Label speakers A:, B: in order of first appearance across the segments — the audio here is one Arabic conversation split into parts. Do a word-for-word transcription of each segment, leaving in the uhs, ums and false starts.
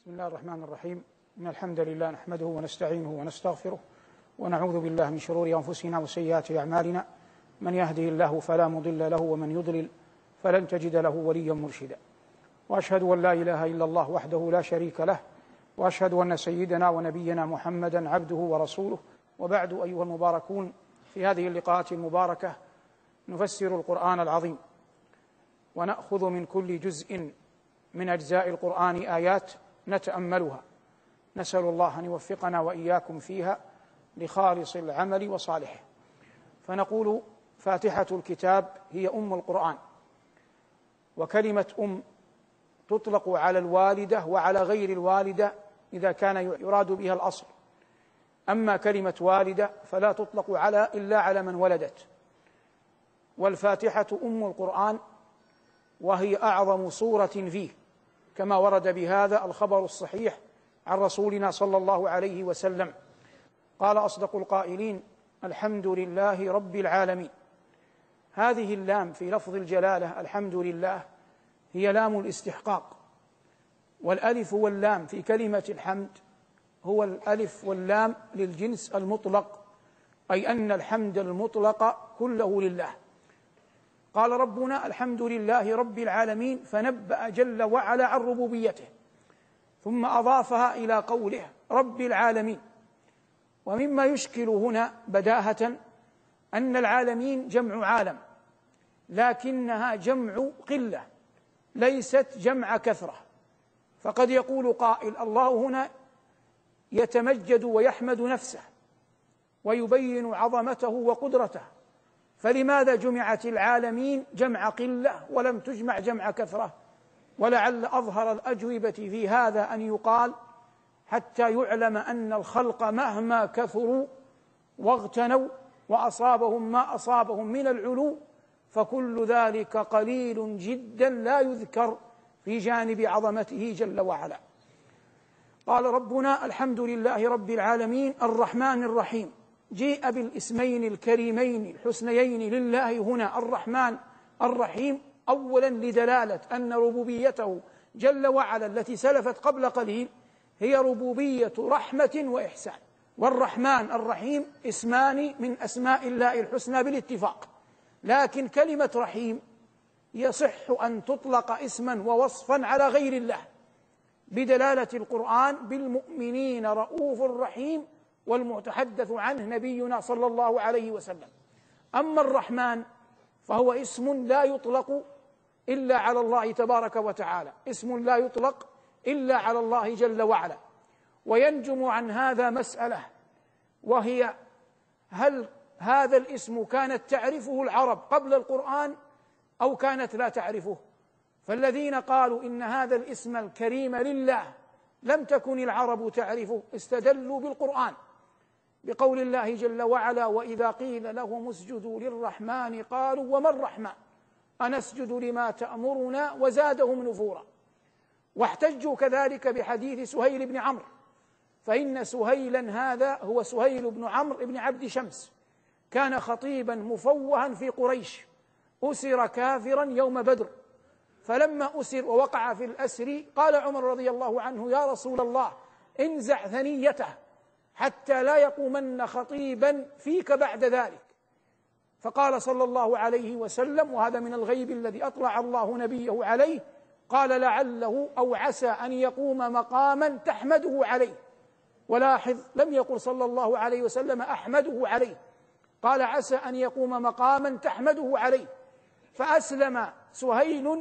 A: بسم الله الرحمن الرحيم. إن الحمد لله نحمده ونستعينه ونستغفره ونعوذ بالله من شرور أنفسنا وسيئات أعمالنا، من يهده الله فلا مضل له ومن يضلل فلن تجد له وليا مرشدا. وأشهد أن لا إله إلا الله وحده لا شريك له، وأشهد أن سيدنا ونبينا محمدا عبده ورسوله. وبعد، أيها المباركون، في هذه اللقاءات المباركة نفسر القرآن العظيم، ونأخذ من كل جزء من أجزاء القرآن آيات نتأملها، نسأل الله أن يوفقنا وإياكم فيها لخالص العمل وصالحه. فنقول: فاتحة الكتاب هي أم القرآن، وكلمة أم تطلق على الوالدة وعلى غير الوالدة إذا كان يراد بها الأصل، أما كلمة والدة فلا تطلق على إلا على من ولدت. والفاتحة أم القرآن، وهي أعظم سورة فيه، كما ورد بهذا الخبر الصحيح عن رسولنا صلى الله عليه وسلم. قال أصدق القائلين: الحمد لله رب العالمين. هذه اللام في لفظ الجلالة الحمد لله هي لام الاستحقاق، والألف واللام في كلمة الحمد هو الألف واللام للجنس المطلق، أي أن الحمد المطلق كله لله. قال ربنا: الحمد لله رب العالمين، فنبأ جل وعلا عن ربوبيته، ثم أضافها إلى قوله رب العالمين. ومما يشكل هنا بداهة أن العالمين جمع عالم، لكنها جمع قلة ليست جمع كثرة. فقد يقول قائل: الله هنا يتمجد ويحمد نفسه ويبين عظمته وقدرته، فلماذا جمعت العالمين جمع قلة ولم تجمع جمع كثرة؟ ولعل أظهر الأجوبة في هذا أن يقال: حتى يعلم أن الخلق مهما كثروا واغتنوا وأصابهم ما أصابهم من العلو، فكل ذلك قليل جدا لا يذكر في جانب عظمته جل وعلا. قال ربنا: الحمد لله رب العالمين الرحمن الرحيم. جيء بالاسمين الكريمين الحسنيين لله هنا، الرحمن الرحيم، أولا لدلالة أن ربوبيته جل وعلا التي سلفت قبل قليل هي ربوبية رحمة وإحسان. والرحمن الرحيم اسمان من أسماء الله الحسنى بالاتفاق، لكن كلمة رحيم يصح أن تطلق اسما ووصفا على غير الله، بدلالة القرآن بالمؤمنين رؤوف رحيم، والمتحدث عنه نبينا صلى الله عليه وسلم. أما الرحمن فهو اسم لا يطلق إلا على الله تبارك وتعالى، اسم لا يطلق إلا على الله جل وعلا. وينجم عن هذا مسألة، وهي: هل هذا الاسم كانت تعرفه العرب قبل القرآن أو كانت لا تعرفه؟ فالذين قالوا إن هذا الاسم الكريم لله لم تكن العرب تعرفه استدلوا بالقرآن، بقول الله جل وعلا: وإذا قيل لهم اسجدوا للرحمن قالوا وما الرحمن أنسجد لما تأمرنا وزادهم نفورا. واحتجوا كذلك بحديث سهيل بن عمرو، فإن سهيلا هذا هو سهيل بن عمرو بن عبد شمس، كان خطيبا مفوها في قريش، أسر كافرا يوم بدر، فلما أسر ووقع في الأسر قال عمر رضي الله عنه: يا رسول الله انزع ثنيته حتى لا يقومن خطيبا فيك بعد ذلك. فقال صلى الله عليه وسلم، وهذا من الغيب الذي أطلع الله نبيه عليه، قال: لعله أو عسى أن يقوم مقاما تحمده عليه. ولاحظ لم يقل صلى الله عليه وسلم أحمده عليه، قال: عسى أن يقوم مقاما تحمده عليه. فأسلم سهيل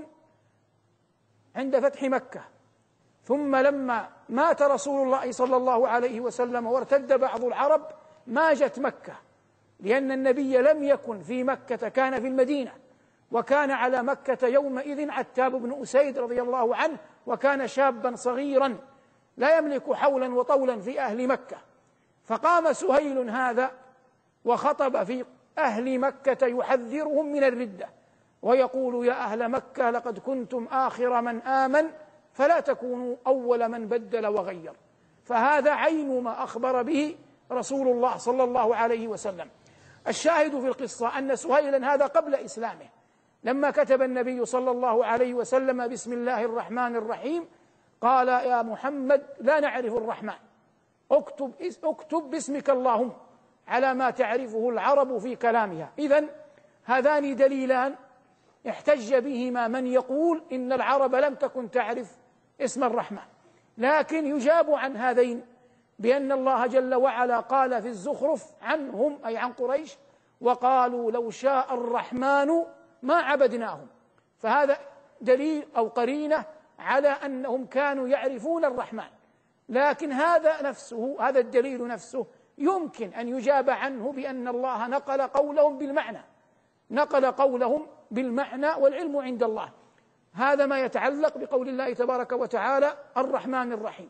A: عند فتح مكة، ثم لما مات رسول الله صلى الله عليه وسلم وارتد بعض العرب ماجت مكة، لأن النبي لم يكن في مكة، كان في المدينة، وكان على مكة يومئذ عتاب بن أسيد رضي الله عنه، وكان شابا صغيرا لا يملك حولا وطولا في أهل مكة. فقام سهيل هذا وخطب في أهل مكة يحذرهم من الردة، ويقول: يا أهل مكة لقد كنتم آخر من آمن، فلا تكونوا أول من بدل وغير. فهذا عين ما أخبر به رسول الله صلى الله عليه وسلم. الشاهد في القصة أن سهيلا هذا قبل إسلامه، لما كتب النبي صلى الله عليه وسلم بسم الله الرحمن الرحيم قال يا محمد لا نعرف الرحمن، اكتب, اكتب باسمك اللهم على ما تعرفه العرب في كلامها. إذن هذان دليلان احتج بهما من يقول إن العرب لم تكن تعرف اسم الرحمن، لكن يجاب عن هذين بأن الله جل وعلا قال في الزخرف عنهم أي عن قريش: وقالوا لو شاء الرحمن ما عبدناهم. فهذا دليل أو قرينة على أنهم كانوا يعرفون الرحمن، لكن هذا نفسه هذا الدليل نفسه يمكن أن يجاب عنه بأن الله نقل قولهم بالمعنى نقل قولهم بالمعنى والعلم عند الله. هذا ما يتعلق بقول الله تبارك وتعالى الرحمن الرحيم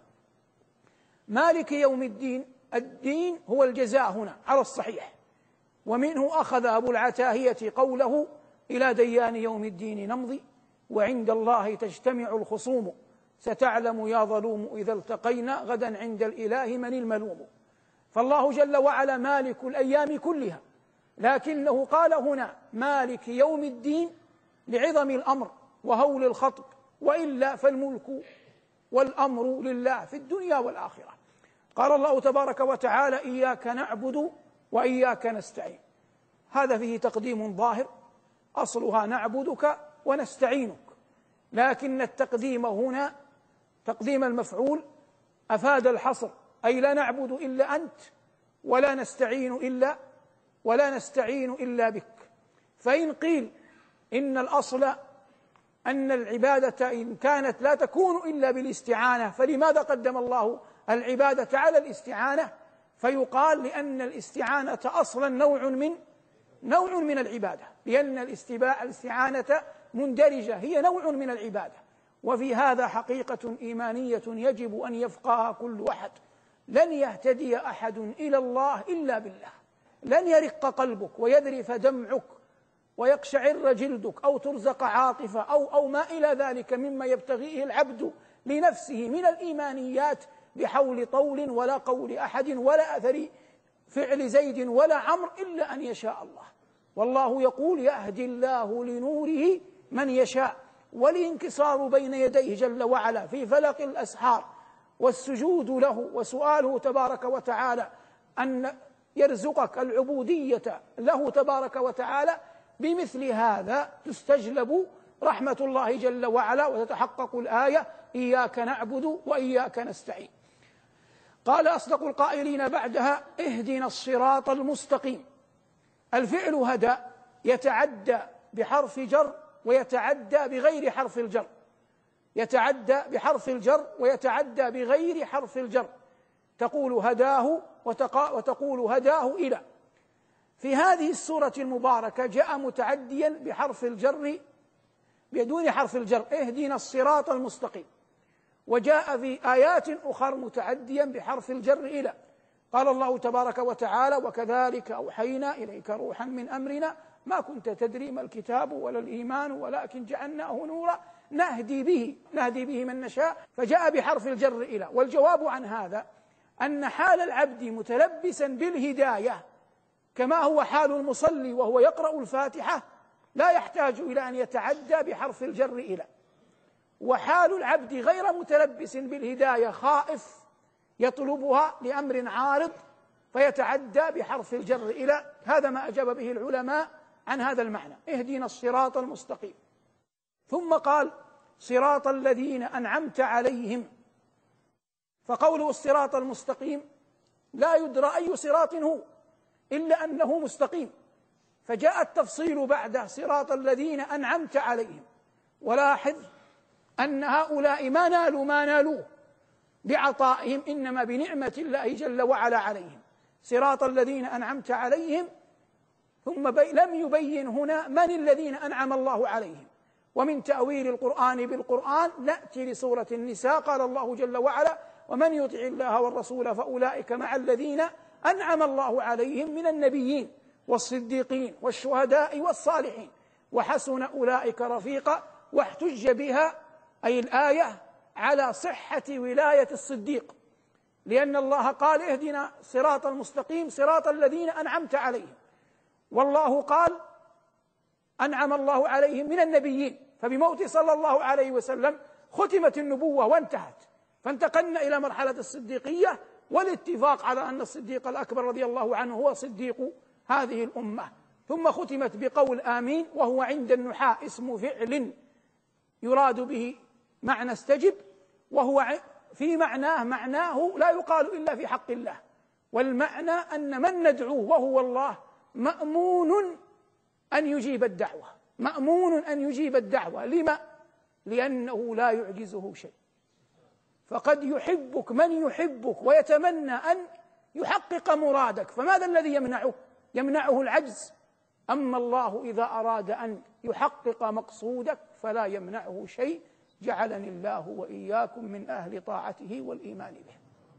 A: مالك يوم الدين. الدين هو الجزاء هنا على الصحيح، ومنه أخذ أبو العتاهية قوله إلى ديان يوم الدين نمضي وعند الله تجتمع الخصوم ستعلم يا ظلوم إذا التقينا غدا عند الإله من الملوم. فالله جل وعلا مالك الأيام كلها، لكنه قال هنا مالك يوم الدين لعظم الأمر وهول الخطب، وإلا فالملك والأمر لله في الدنيا والآخرة. قال الله تبارك وتعالى إياك نعبد وإياك نستعين، هذا فيه تقديم ظاهر، أصلها نعبدك ونستعينك، لكن التقديم هنا تقديم المفعول أفاد الحصر، أي لا نعبد إلا أنت ولا نستعين إلا ولا نستعين إلا بك. فإن قيل إن الأصل أن العبادة إن كانت لا تكون إلا بالاستعانة، فلماذا قدم الله العبادة على الاستعانة؟ فيقال لأن الاستعانة أصلا نوع من نوع من العبادة، لأن الاستعانة مندرجة هي نوع من العبادة. وفي هذا حقيقة إيمانية يجب أن يفقهها كل أحد. لن يهتدي أحد إلى الله إلا بالله، لن يرق قلبك ويذرف دمعك ويقشعر جلدك أو ترزق عاطفة أو أو ما إلى ذلك مما يبتغيه العبد لنفسه من الإيمانيات بحول طول ولا قول أحد ولا أثر فعل زيد ولا عمرو إلا أن يشاء الله. والله يقول يهدي الله لنوره من يشاء، والانكسار بين يديه جل وعلا في فلق الأسحار والسجود له وسؤاله تبارك وتعالى أن يرزقك العبودية له تبارك وتعالى، بمثل هذا تستجلب رحمة الله جل وعلا وتتحقق الآية إياك نعبد وإياك نستعين. قال أصدق القائلين بعدها اهدنا الصراط المستقيم. الفعل هدى يتعدى بحرف جر ويتعدى بغير حرف الجر، يتعدى بحرف الجر ويتعدى بغير حرف الجر، تقول هداه وتقول هداه إلى. في هذه السورة المباركة جاء متعديا بحرف الجر بدون حرف الجر اهدنا الصراط المستقيم، وجاء في آيات أخرى متعديا بحرف الجر إلى. قال الله تبارك وتعالى وكذلك أوحينا إليك روحا من أمرنا ما كنت تدري ما الكتاب ولا الإيمان ولكن جعلناه نورا نهدي به نهدي به من نشاء، فجاء بحرف الجر إلى. والجواب عن هذا أن حال العبد متلبسا بالهداية كما هو حال المصلي وهو يقرأ الفاتحة لا يحتاج إلى أن يتعدى بحرف الجر إلى، وحال العبد غير متلبس بالهداية خائف يطلبها لأمر عارض فيتعدى بحرف الجر إلى. هذا ما أجاب به العلماء عن هذا المعنى اهدنا الصراط المستقيم. ثم قال صراط الذين أنعمت عليهم، فقوله الصراط المستقيم لا يدرى أي صراط هو إلا أنه مستقيم، فجاء التفصيل بعده صراط الذين أنعمت عليهم. ولاحظ أن هؤلاء ما نالوا ما نالوه بعطائهم، إنما بنعمة الله جل وعلا عليهم. صراط الذين أنعمت عليهم، ثم بي لم يبين هنا من الذين أنعم الله عليهم. ومن تأويل القرآن بالقرآن نأتي لسورة النساء، قال الله جل وعلا ومن يطع الله والرسول فأولئك مع الذين أنعم الله عليهم من النبيين والصديقين والشهداء والصالحين وحسن أولئك رفيقا. واحتج بها أي الآية على صحة ولاية الصديق، لأن الله قال اهدنا صراط المستقيم صراط الذين أنعمت عليهم، والله قال أنعم الله عليهم من النبيين، فبموت صلى الله عليه وسلم ختمت النبوة وانتهت، فانتقلنا إلى مرحلة الصديقية والاتفاق على أن الصديق الأكبر رضي الله عنه هو صديق هذه الأمة. ثم ختمت بقول آمين، وهو عند النحاة اسم فعل يراد به معنى استجب، وهو في معناه معناه لا يقال إلا في حق الله، والمعنى أن من ندعوه وهو الله مأمون أن يجيب الدعوة، مأمون أن يجيب الدعوة. لما؟ لأنه لا يعجزه شيء. فقد يحبك من يحبك ويتمنى أن يحقق مرادك، فماذا الذي يمنعه؟ يمنعه العجز. أما الله إذا أراد أن يحقق مقصودك فلا يمنعه شيء. جعلني الله وإياكم من أهل طاعته والإيمان به.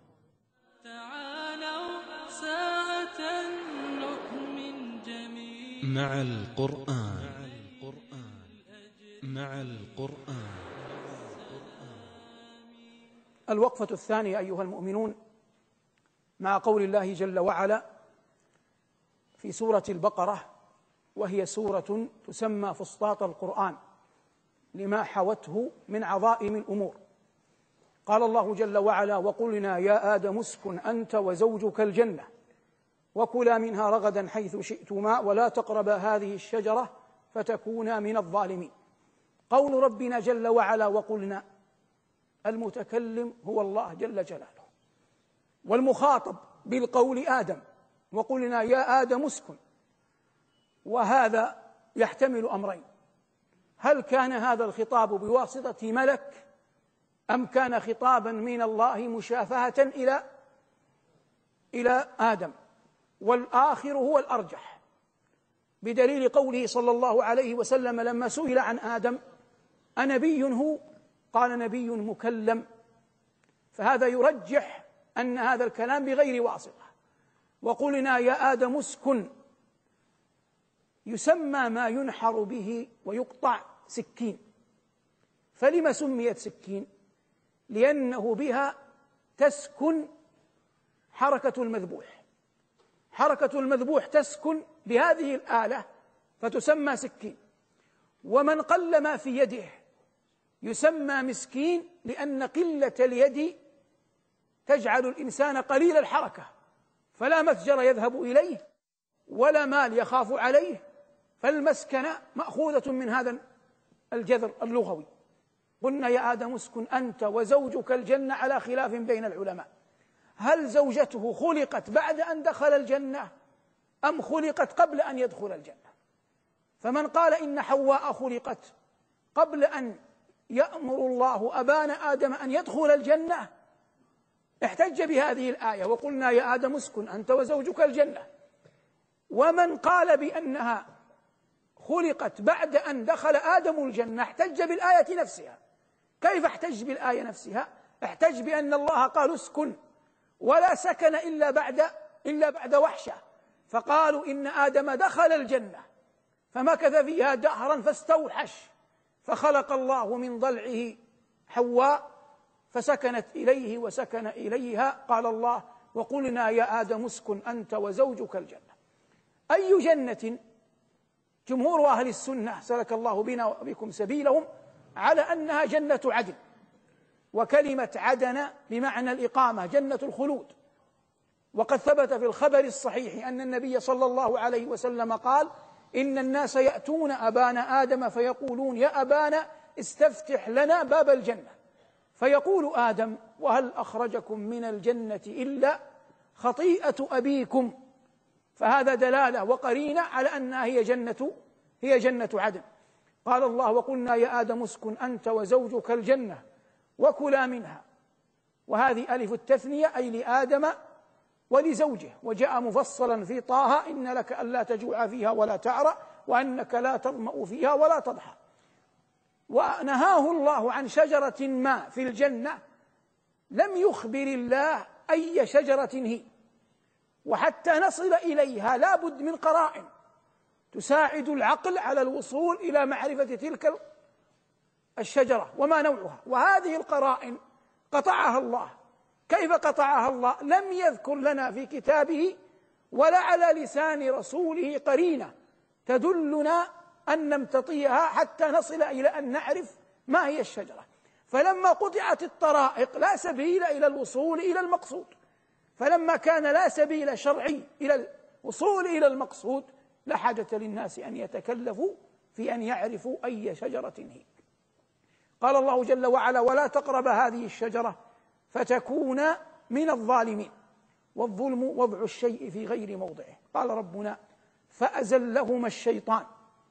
B: تعالوا ساعة نؤمن جميعا مع القرآن مع القرآن.
A: الوقفة الثانية أيها المؤمنون مع قول الله جل وعلا في سورة البقرة، وهي سورة تسمى فسطاط القرآن لما حوته من عظائم الأمور. قال الله جل وعلا: وقلنا يا آدم اسكن أنت وزوجك الجنة وكلا منها رغدا حيث شئتما ولا تقربا هذه الشجرة فتكونا من الظالمين. قول ربنا جل وعلا وقلنا، المتكلم هو الله جل جلاله، والمخاطب بالقول آدم، وقلنا يا آدم اسكن. وهذا يحتمل أمرين: هل كان هذا الخطاب بواسطة ملك أم كان خطابا من الله مشافهة إلى إلى آدم؟ والآخر هو الأرجح، بدليل قوله صلى الله عليه وسلم لما سئل عن آدم: أنبي هو؟ قال: نبي مكلم. فهذا يرجح أن هذا الكلام بغير واسطة. وقلنا يا آدم اسكن يسمى ما ينحر به ويقطع سكين. فلما سميت سكين؟ لأنه بها تسكن حركة المذبوح، حركة المذبوح تسكن بهذه الآلة فتسمى سكين. ومن قل ما في يده يسمى مسكين، لأن قلة اليد تجعل الإنسان قليل الحركة، فلا متجر يذهب إليه ولا مال يخاف عليه، فالمسكنة مأخوذة من هذا الجذر اللغوي. قلنا يا آدم اسكن أنت وزوجك الجنة، على خلاف بين العلماء، هل زوجته خلقت بعد أن دخل الجنة أم خلقت قبل أن يدخل الجنة؟ فمن قال إن حواء خلقت قبل أن يأمر الله أبانا آدم أن يدخل الجنة احتج بهذه الآية وقلنا يا آدم اسكن أنت وزوجك الجنة. ومن قال بأنها خلقت بعد أن دخل آدم الجنة احتج بالآية نفسها. كيف احتج بالآية نفسها؟ احتج بأن الله قال اسكن، ولا سكن إلا بعد إلا بعد وحشة، فقالوا إن آدم دخل الجنة فمكث فيها دهرا فاستوحش، فخلق الله من ضلعه حواء فسكنت إليه وسكن إليها. قال الله وقلنا يا آدم اسكن أنت وزوجك الجنة. أي جنة؟ جمهور أهل السنة سلك الله بنا وبكم سبيلهم على أنها جنة عدن، وكلمة عدن بمعنى الإقامة، جنة الخلود. وقد ثبت في الخبر الصحيح أن النبي صلى الله عليه وسلم قال: إن الناس يأتون أبانا آدم فيقولون يا أبانا استفتح لنا باب الجنة، فيقول آدم: وهل أخرجكم من الجنة إلا خطيئة أبيكم؟ فهذا دلالة وقرينة على أنها هي جنة هي جنة عدن. قال الله وقلنا يا آدم اسكن أنت وزوجك الجنة وكلا منها، وهذه ألف التثنية أي لآدم ولزوجه، وجاء مفصلا في طه: إن لك ألا تجوع فيها ولا تعرى وأنك لا تظمأ فيها ولا تضحى. ونهاه الله عن شجرة ما في الجنة لم يخبر الله أي شجرة هي، وحتى نصل إليها لا بد من قرائن تساعد العقل على الوصول إلى معرفة تلك الشجرة وما نوعها، وهذه القرائن قطعها الله. كيف قطعها الله؟ لم يذكر لنا في كتابه ولا على لسان رسوله قرينة تدلنا أن نمتطيها حتى نصل إلى أن نعرف ما هي الشجرة. فلما قطعت الطرائق لا سبيل إلى الوصول إلى المقصود، فلما كان لا سبيل شرعي إلى الوصول إلى المقصود لا حاجة للناس أن يتكلفوا في أن يعرفوا أي شجرة هي. قال الله جل وعلا: ولا تقرب هذه الشجرة فتكون من الظالمين، والظلم وضع الشيء في غير موضعه. قال ربنا: فأزلهما الشيطان.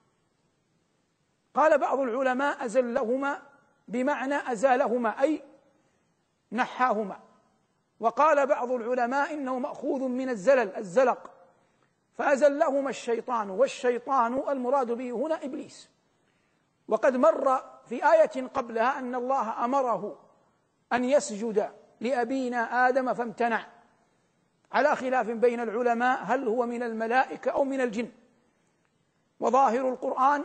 A: قال بعض العلماء: أزلهما بمعنى أزالهما أي نحاهما. وقال بعض العلماء إنه مأخوذ من الزلل، الزلق، فأزلهما الشيطان، والشيطان المراد به هنا إبليس. وقد مر في آية قبلها أن الله أمره أن يسجد لأبينا آدم فامتنع، على خلاف بين العلماء هل هو من الملائكة أو من الجن، وظاهر القرآن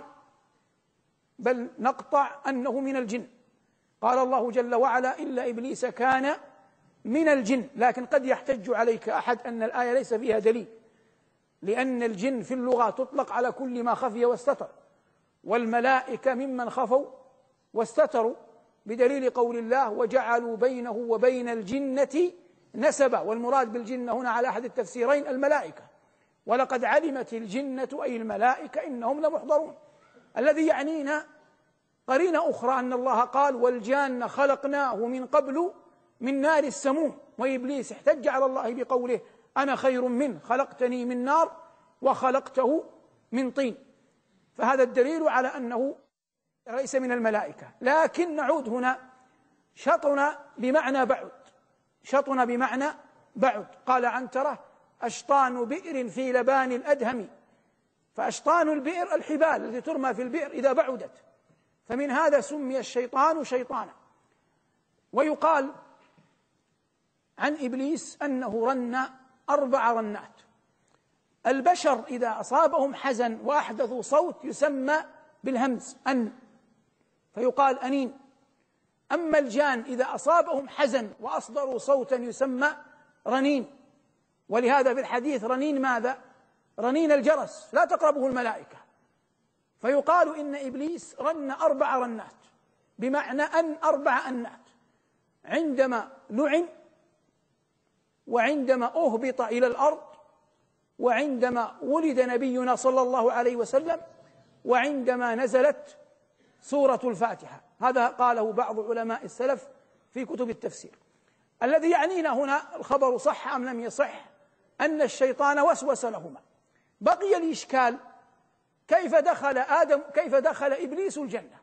A: بل نقطع أنه من الجن. قال الله جل وعلا: إلا إبليس كان من الجن. لكن قد يحتج عليك أحد أن الآية ليس فيها دليل، لأن الجن في اللغة تطلق على كل ما خفي واستتر، والملائكة ممن خفوا واستتروا، بدليل قول الله: وجعلوا بينه وبين الجنة نسبا. والمراد بالجنة هنا على أحد التفسيرين الملائكة، ولقد علمت الجنة أي الملائكة إنهم لمحضرون. الذي يعنينا قرينة أخرى أن الله قال: والجان خلقناه من قبل من نار السموم. وإبليس احتج على الله بقوله: أنا خير منه خلقتني من نار وخلقته من طين. فهذا الدليل على أنه ليس من الملائكة. لكن نعود هنا: شطن بمعنى بعد، شطن بمعنى بعد. قال عنترة: أشطان بئر في لبان الأدهم. فأشطان البئر الحبال التي ترمى في البئر إذا بعدت، فمن هذا سمي الشيطان شيطانا. ويقال عن إبليس أنه رن أربع رنات. البشر إذا أصابهم حزن وأحدثوا صوت يسمى بالهمز أن، فيقال أنين. أما الجان إذا أصابهم حزن وأصدروا صوتا يسمى رنين. ولهذا في الحديث رنين ماذا؟ رنين الجرس، لا تقربه الملائكة. فيقال إن إبليس رن أربع رنات، بمعنى أن أربع أنات: عندما لعن، وعندما أهبط إلى الأرض، وعندما ولد نبينا صلى الله عليه وسلم، وعندما نزلت سورة الفاتحة. هذا قاله بعض علماء السلف في كتب التفسير. الذي يعنينا هنا الخبر صح أم لم يصح أن الشيطان وسوس لهما. بقي الإشكال: كيف دخل آدم كيف دخل إبليس الجنة؟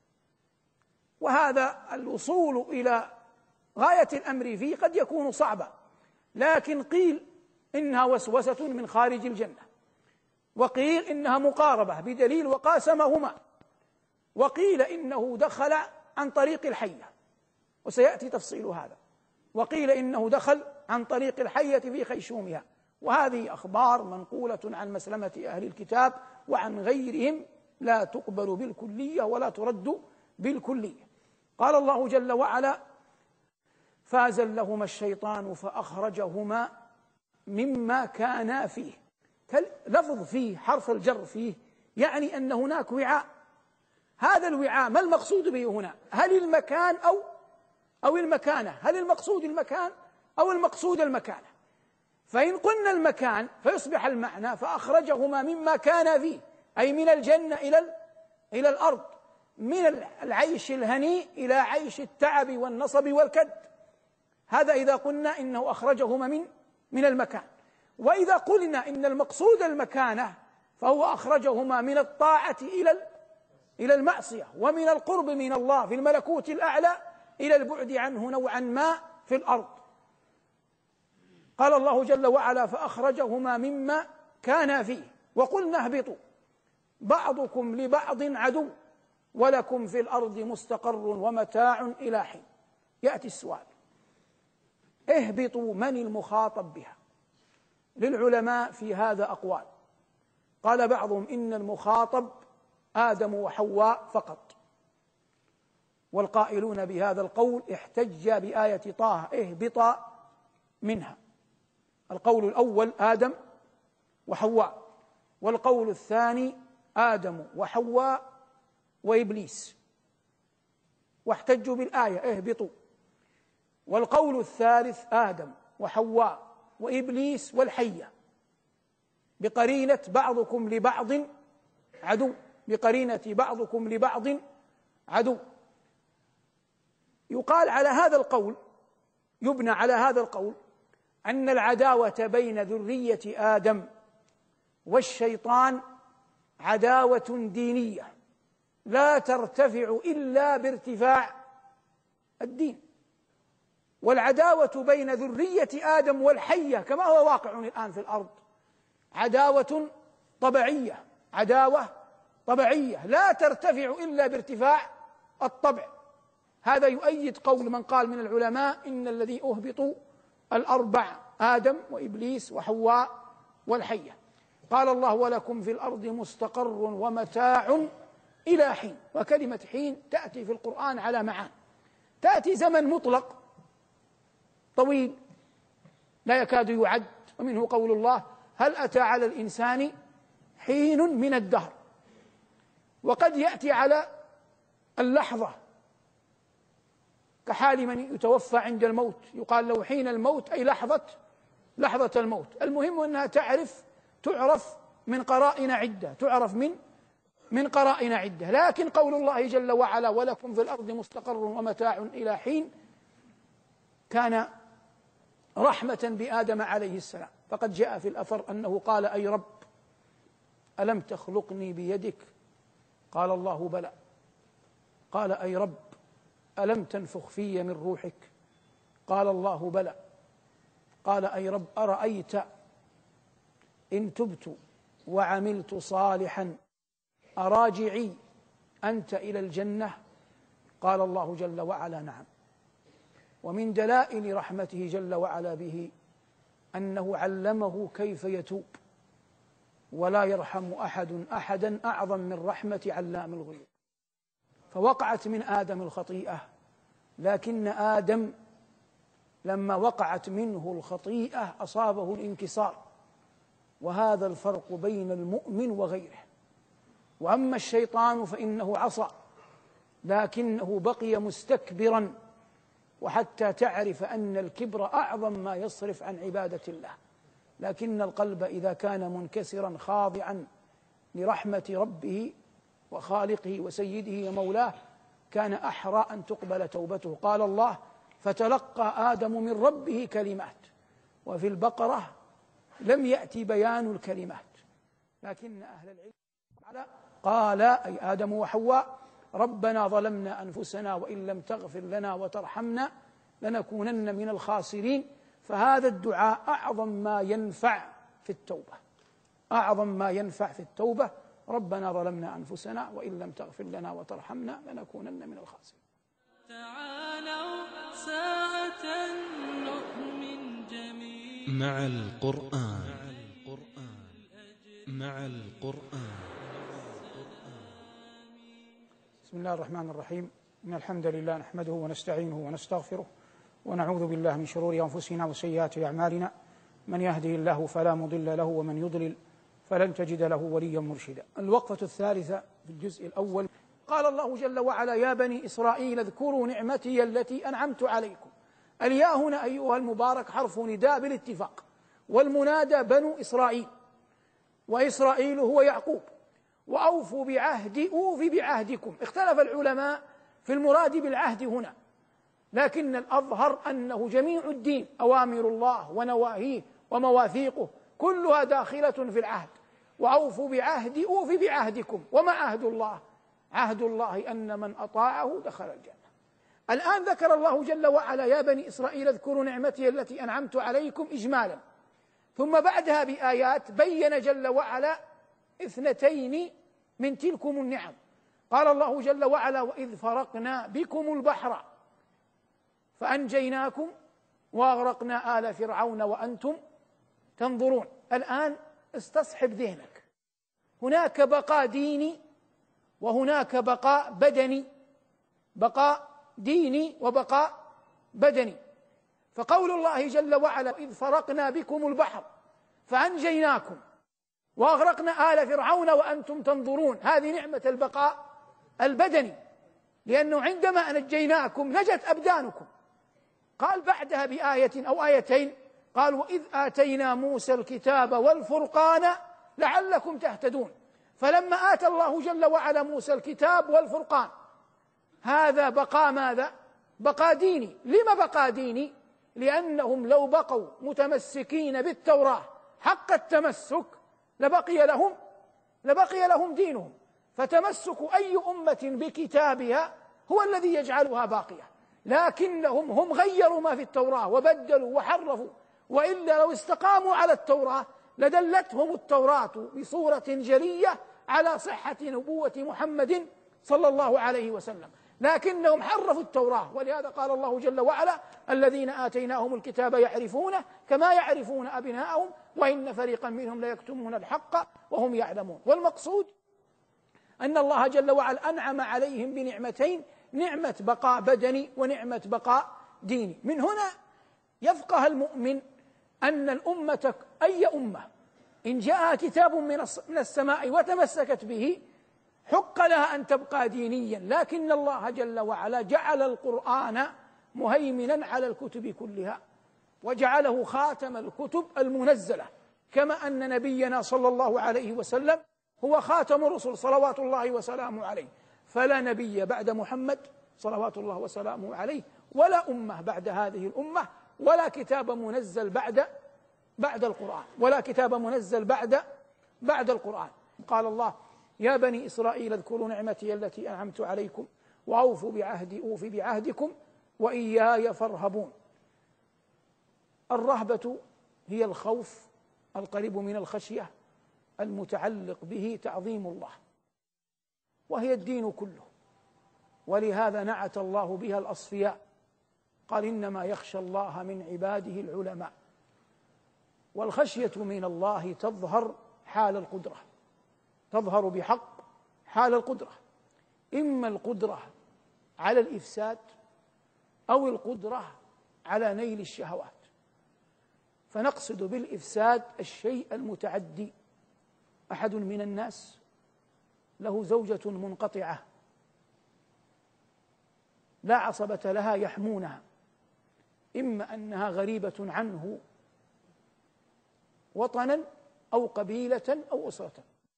A: وهذا الوصول إلى غاية الأمر فيه قد يكون صعبا، لكن قيل إنها وسوسة من خارج الجنة، وقيل إنها مقاربة بدليل وقاسمهما، وقيل إنه دخل عن طريق الحية، وسيأتي تفصيل هذا، وقيل إنه دخل عن طريق الحية في خيشومها. وهذه أخبار منقولة عن مسلمة أهل الكتاب وعن غيرهم، لا تقبل بالكلية ولا ترد بالكلية. قال الله جل وعلا: فأزلهما الشيطان فأخرجهما مما كانا فيه. لفظ فيه حرف الجر فيه يعني أن هناك وعاء. هذا الوعاء ما المقصود به هنا؟ هل المكان أو أو المكانة؟ هل المقصود المكان أو المقصود المكانة؟ فإن قلنا المكان فيصبح المعنى فأخرجهما مما كان فيه، أي من الجنة إلى إلى الأرض، من العيش الهنيء إلى عيش التعب والنصب والكد. هذا إذا قلنا إنه أخرجهما من من المكان. وإذا قلنا إن المقصود المكانة فهو أخرجهما من الطاعة إلى إلى المعصية، ومن القرب من الله في الملكوت الأعلى إلى البعد عنه نوعا ما في الأرض. قال الله جل وعلا: فأخرجهما مما كانا فيه وقلنا اهبطوا بعضكم لبعض عدو ولكم في الأرض مستقر ومتاع إلى حين. يأتي السؤال: اهبطوا من المخاطب بها؟ للعلماء في هذا أقوال. قال بعضهم إن المخاطب آدم وحواء فقط، والقائلون بهذا القول احتج بآية طه: اهبطا منها. القول الأول آدم وحواء، والقول الثاني آدم وحواء وإبليس. واحتجوا بالآية اهبطوا. والقول الثالث آدم وحواء وإبليس والحية بقرينة بعضكم لبعض عدو، بقرينة بعضكم لبعض عدو. يقال على هذا القول، يبنى على هذا القول أن العداوة بين ذرية آدم والشيطان عداوة دينية لا ترتفع إلا بارتفاع الدين، والعداوة بين ذرية آدم والحية كما هو واقع الآن في الأرض عداوة طبيعية، عداوة طبيعية لا ترتفع إلا بارتفاع الطبع. هذا يؤيد قول من قال من العلماء إن الذي أهبطوا الأربع آدم وإبليس وحواء والحية. قال الله ولكم في الأرض مستقر ومتاع إلى حين. وكلمة حين تأتي في القرآن على معان، تأتي زمن مطلق طويل لا يكاد يعد، ومنه قول الله هل أتى على الإنسان حين من الدهر. وقد يأتي على اللحظة كحال من يتوفى عند الموت، يقال له حين الموت أي لحظة لحظة الموت. المهم أنها تعرف تعرف من قرائن عدة، تعرف من من قرائن عدة. لكن قول الله جل وعلا ولكم في الأرض مستقر ومتاع إلى حين كان رحمة بآدم عليه السلام، فقد جاء في الأثر أنه قال أي رب ألم تخلقني بيدك؟ قال الله بلى. قال أي رب ألم تنفخ في من روحك؟ قال الله بلى. قال أي رب أرأيت إن تبت وعملت صالحا أراجعي أنت إلى الجنة؟ قال الله جل وعلا نعم. ومن دلائل رحمته جل وعلا به أنه علمه كيف يتوب، ولا يرحم أحد أحدا أعظم من رحمة علام الغيوب. فوقعت من آدم الخطيئة، لكن آدم لما وقعت منه الخطيئة أصابه الانكسار، وهذا الفرق بين المؤمن وغيره. وأما الشيطان فإنه عصى لكنه بقي مستكبرا، وحتى تعرف أن الكبر أعظم ما يصرف عن عبادة الله. لكن القلب إذا كان منكسرا خاضعا لرحمة ربه وخالقه وسيده ومولاه كان أحرى أن تقبل توبته. قال الله فتلقى آدم من ربه كلمات، وفي البقرة لم يأتي بيان الكلمات، لكن أهل العلم قال أي آدم وحواء ربنا ظلمنا أنفسنا وإن لم تغفر لنا وترحمنا لنكونن من الخاسرين. فهذا الدعاء أعظم ما ينفع في التوبة، أعظم ما ينفع في التوبة ربنا ظلمنا أنفسنا وإن لم تغفر لنا وترحمنا لنكونن من الخاسرين.
B: تعالوا ساعة نؤمن جميعا مع القرآن مع القرآن.
A: بسم الله الرحمن الرحيم. إن الحمد لله نحمده ونستعينه ونستغفره ونعوذ بالله من شرور أنفسنا وسيئات أعمالنا، من يهده الله فلا مضل له ومن يضلل فلن تجد له وليا مرشدا. الوقفة الثالثة في الجزء الأول. قال الله جل وعلا يا بني إسرائيل اذكروا نعمتي التي أنعمت عليكم. الياء هنا أيها المبارك حرف نداء بالاتفاق، والمنادى بنو إسرائيل، وإسرائيل هو يعقوب. وأوفوا بعهدي أوفي بعهدكم. اختلف العلماء في المراد بالعهد هنا، لكن الأظهر أنه جميع الدين، أوامر الله ونواهيه ومواثيقه كلها داخلة في العهد. وأوفوا بعهدي أوفي بعهدكم. وما عهد الله؟ عهد الله أن من أطاعه دخل الجنة. الآن ذكر الله جل وعلا يا بني إسرائيل اذكروا نعمتي التي أنعمت عليكم إجمالا، ثم بعدها بآيات بين جل وعلا اثنتين من تلكم النعم. قال الله جل وعلا وإذ فرقنا بكم البحر فأنجيناكم وأغرقنا آل فرعون وأنتم تنظرون. الآن استصحب ذهنك، هناك بقاء ديني وهناك بقاء بدني، بقاء ديني وبقاء بدني. فقول الله جل وعلا إذ فرقنا بكم البحر فأنجيناكم وأغرقنا آل فرعون وأنتم تنظرون، هذه نعمة البقاء البدني. لأنه عندما نجيناكم نجت أبدانكم. قال بعدها بآية أو آيتين قال وإذ آتينا موسى الكتاب والفرقان لعلكم تهتدون. فلما آتى الله جل وعلا موسى الكتاب والفرقان هذا بقى ماذا؟ بقى ديني. لما بقى ديني؟ لأنهم لو بقوا متمسكين بالتوراة حق التمسك لبقي لهم لبقي لهم دينهم. فتمسك أي أمة بكتابها هو الذي يجعلها باقية، لكنهم هم غيروا ما في التوراة وبدلوا وحرفوا، وإلا لو استقاموا على التوراة لدلتهم التوراة بصورة جلية على صحة نبوة محمد صلى الله عليه وسلم، لكنهم حرفوا التوراة. ولهذا قال الله جل وعلا الذين آتيناهم الكتاب يعرفونه كما يعرفون أبناءهم وإن فريقا منهم ليكتمون الحق وهم يعلمون. والمقصود أن الله جل وعلا أنعم عليهم بنعمتين، نعمة بقاء بدني ونعمة بقاء ديني. من هنا يفقه المؤمن أن الأمة أي أمة إن جاء كتاب من السماء وتمسكت به حق لها أن تبقى دينيا، لكن الله جل وعلا جعل القرآن مهيمنا على الكتب كلها وجعله خاتم الكتب المنزلة، كما أن نبينا صلى الله عليه وسلم هو خاتم الرسل صلوات الله وسلامه عليه. فلا نبي بعد محمد صلوات الله وسلامه عليه، ولا أمة بعد هذه الأمة، ولا كتاب منزل بعد بعد القرآن، ولا كتاب منزل بعد بعد القرآن. قال الله يا بني إسرائيل اذكروا نعمتي التي أنعمت عليكم وأوفوا بعهدي أوف بعهدكم وإياي فارهبون. الرهبة هي الخوف القريب من الخشية المتعلق به تعظيم الله، وهي الدين كله، ولهذا نعت الله بها الأصفياء، قال إنما يخشى الله من عباده العلماء. والخشية من الله تظهر حال القدرة، تظهر بحق حال القدرة، إما القدرة على الإفساد أو القدرة على نيل الشهوات. فنقصد بالإفساد الشيء المتعدي. أحد من الناس له زوجة منقطعة لا عصبة لها يحمونها، إما أنها غريبة عنه وطنا أو قبيلة أو أسرة،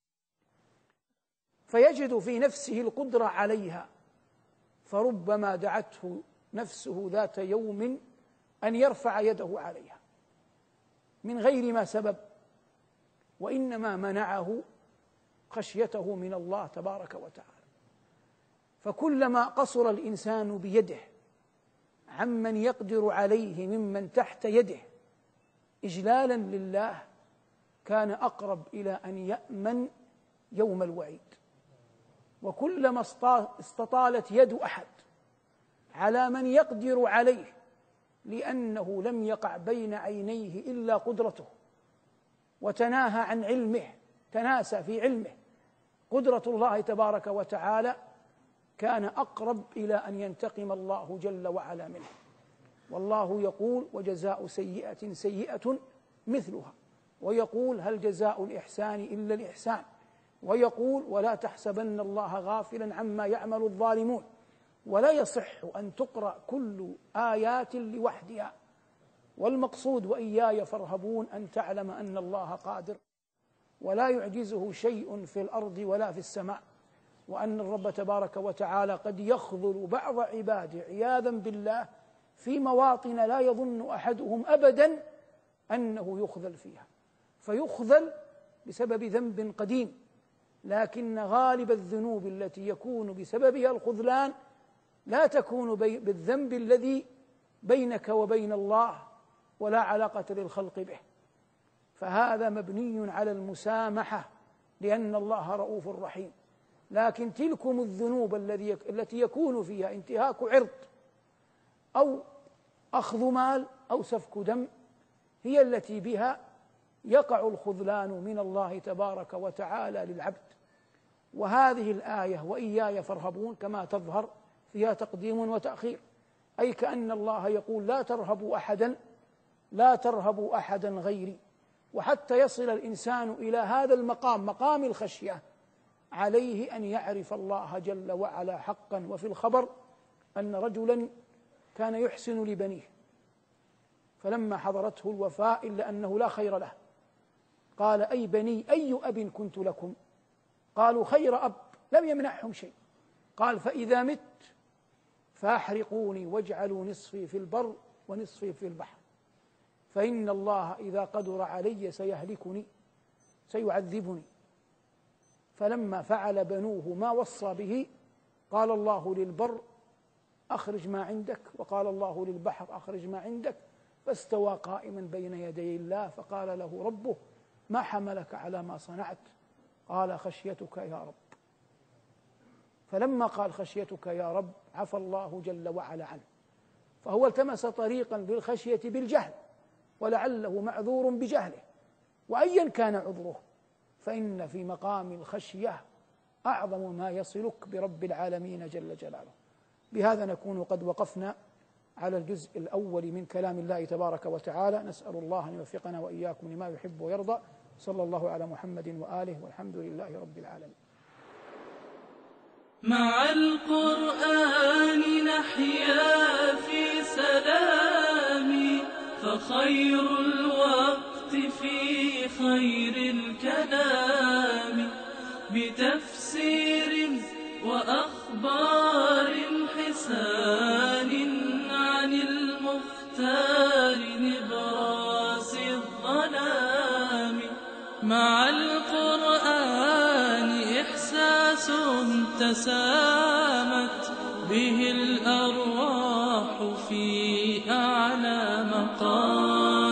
A: فيجد في نفسه القدرة عليها، فربما دعته نفسه ذات يوم أن يرفع يده عليها من غير ما سبب، وإنما منعه خشيته من الله تبارك وتعالى. فكلما قصر الإنسان بيده عمن يقدر عليه ممن تحت يده إجلالا لله كان أقرب إلى أن يأمن يوم الوعيد. وكلما استطالت يد أحد على من يقدر عليه لأنه لم يقع بين عينيه إلا قدرته وتناهى عن علمه، تناسى في علمه قدرة الله تبارك وتعالى، كان أقرب إلى أن ينتقم الله جل وعلا منه. والله يقول وجزاء سيئة سيئة مثلها، ويقول هل جزاء الإحسان إلا الإحسان، ويقول ولا تحسبن الله غافلا عما يعمل الظالمون. ولا يصح أن تقرأ كل آيات لوحدها، والمقصود وإياي فارهبون أن تعلم أن الله قادر ولا يعجزه شيء في الأرض ولا في السماء، وأن الرب تبارك وتعالى قد يخذل بعض عباده عياذا بالله في مواطن لا يظن أحدهم أبدا أنه يخذل فيها، فيخذل بسبب ذنب قديم، لكن غالب الذنوب التي يكون بسببها الخذلان لا تكون بالذنب الذي بينك وبين الله ولا علاقة للخلق به، فهذا مبني على المسامحة لأن الله رؤوف رحيم. لكن تلكم الذنوب التي يكون فيها انتهاك عرض أو أخذ مال أو سفك دم هي التي بها يقع الخذلان من الله تبارك وتعالى للعبد. وهذه الآية وإياي فارهبون كما تظهر فيها تقديم وتأخير، أي كأن الله يقول لا ترهبوا أحدا لا ترهبوا أحدا غيري. وحتى يصل الإنسان إلى هذا المقام، مقام الخشية، عليه أن يعرف الله جل وعلا حقا. وفي الخبر أن رجلا كان يحسن لبنيه، فلما حضرته الوفاة إلا أنه لا خير له قال: أي بني، أي أب كنت لكم؟ قالوا: خير أب، لم يمنعهم شيء. قال: فإذا مت فأحرقوني واجعلوا نصفي في البر ونصفي في البحر، فإن الله إذا قدر علي سيهلكني، سيعذبني. فلما فعل بنوه ما وصى به قال الله للبر: أخرج ما عندك، وقال الله للبحر: أخرج ما عندك، فاستوى قائما بين يدي الله، فقال له ربه: ما حملك على ما صنعت؟ قال: خشيتك يا رب. فلما قال خشيتك يا رب عفى الله جل وعلا عنه، فهو التمس طريقا للخشية بالجهل، ولعله معذور بجهله، وأيا كان عذره فإن في مقام الخشية أعظم ما يصلك برب العالمين جل جلاله. بهذا نكون قد وقفنا على الجزء الأول من كلام الله تبارك وتعالى. نسأل الله أن يوفقنا وإياكم لما يحب ويرضى. صلى الله على محمد وآله، والحمد لله رب العالمين.
B: مع القرآن نحيا في سلام، فخير الوقت في خير الكلام، بتفسير وأخبار حسان عن المختار نبراس الظلام. مع القرآن إحساس تسامت به الأرواح في أعلى مقام.